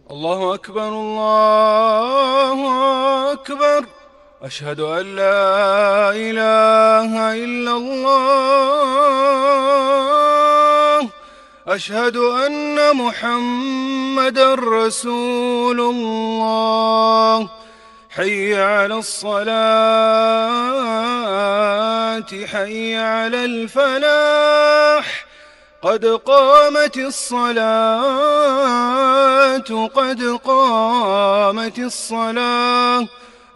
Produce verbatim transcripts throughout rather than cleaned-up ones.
الله أكبر الله أكبر. أشهد أن لا إله إلا الله. أشهد أن محمدًا رسول الله. حي على الصلاة حي على الفلاح. قد قامت الصلاة قد قامت الصلاة.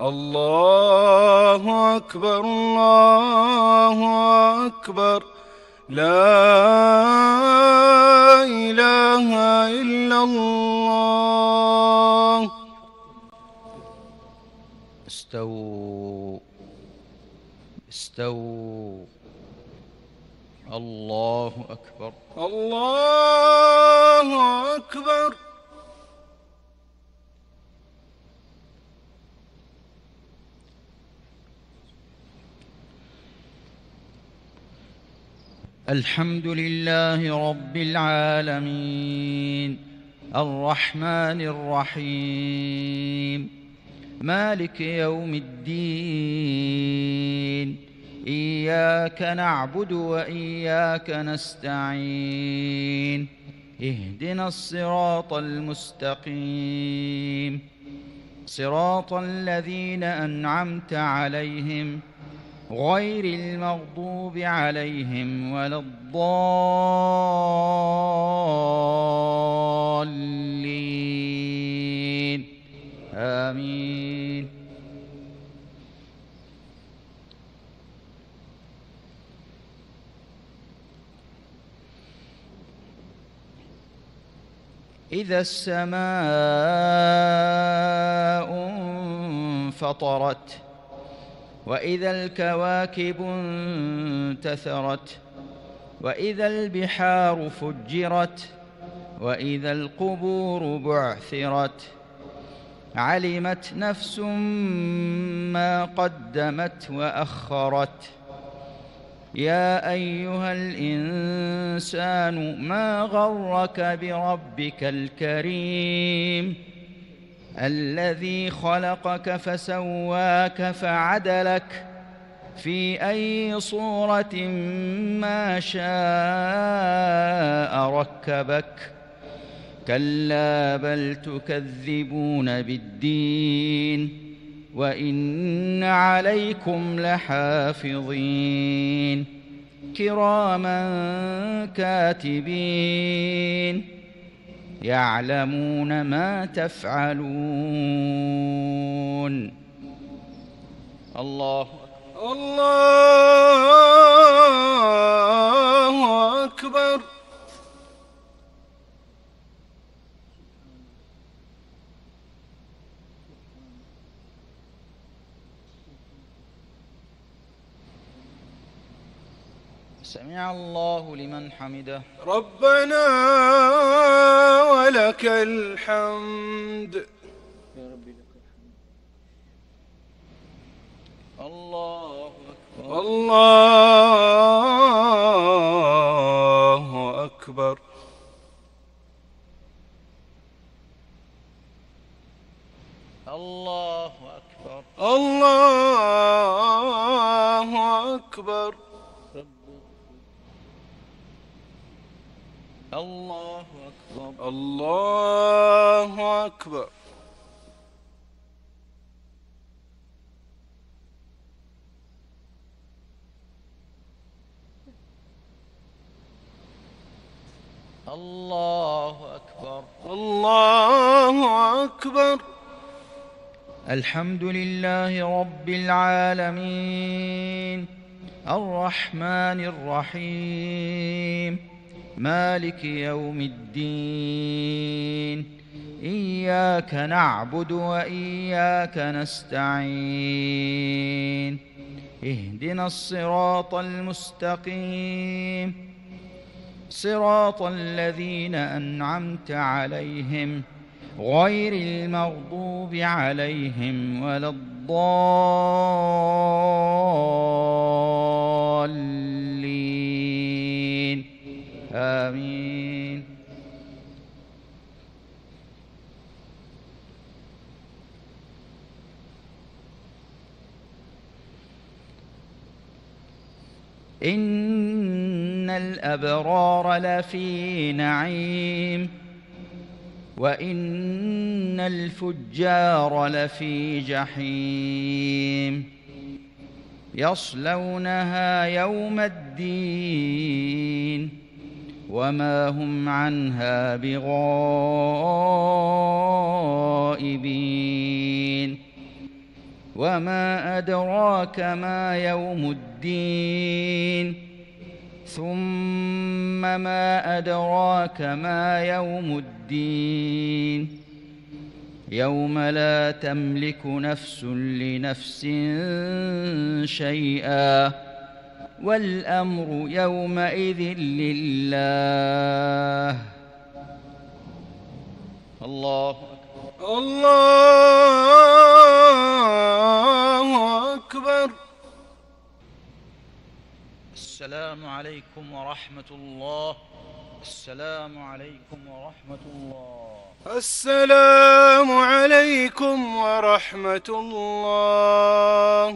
الله أكبر الله أكبر. لا إله إلا الله. استووا استووا. الله أكبر الله أكبر. الحمد لله رب العالمين الرحمن الرحيم مالك يوم الدين. إياك نعبد وإياك نستعين. اهدنا الصراط المستقيم صراط الذين أنعمت عليهم غير المغضوب عليهم ولا الضالين. آمين. إذا السماء انفطرت وإذا الكواكب انتثرت وإذا البحار فجرت وإذا القبور بعثرت. علمت نفس ما قدمت وأخرت. يا أيها الإنسان ما غرك بربك الكريم الذي خلقك فسواك فعدلك في أي صورة ما شاء ركبك. كلا بل تكذبون بالدين وإن عليكم لحافظين كراما كاتبين يعلمون ما تفعلون. الله الله أكبر. سمع الله لمن حمده. ربنا ولك الحمد. يا ربي لك الحمد. الله أكبر الله أكبر. الله أكبر الله أكبر. الله أكبر الله أكبر. الله أكبر الله أكبر. الحمد لله رب العالمين الرحمن الرحيم مالك يوم الدين. إياك نعبد وإياك نستعين. اهدنا الصراط المستقيم صراط الذين أنعمت عليهم غير المغضوب عليهم ولا الضالين. آمين. إن الأبرار لفي نعيم وإن الفجار لفي جحيم يصلونها يوم الدين وما هم عنها بغائبين وما أدراك ما يوم الدين ثم ما أدراك ما يوم الدين يوم لا تملك نفس لنفس شيئا والأمر يومئذ لله. الله أكبر. الله أكبر. السلام عليكم ورحمة الله. السلام عليكم ورحمة الله. السلام عليكم ورحمة الله.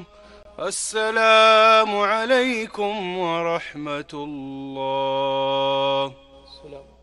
السلام عليكم ورحمة الله.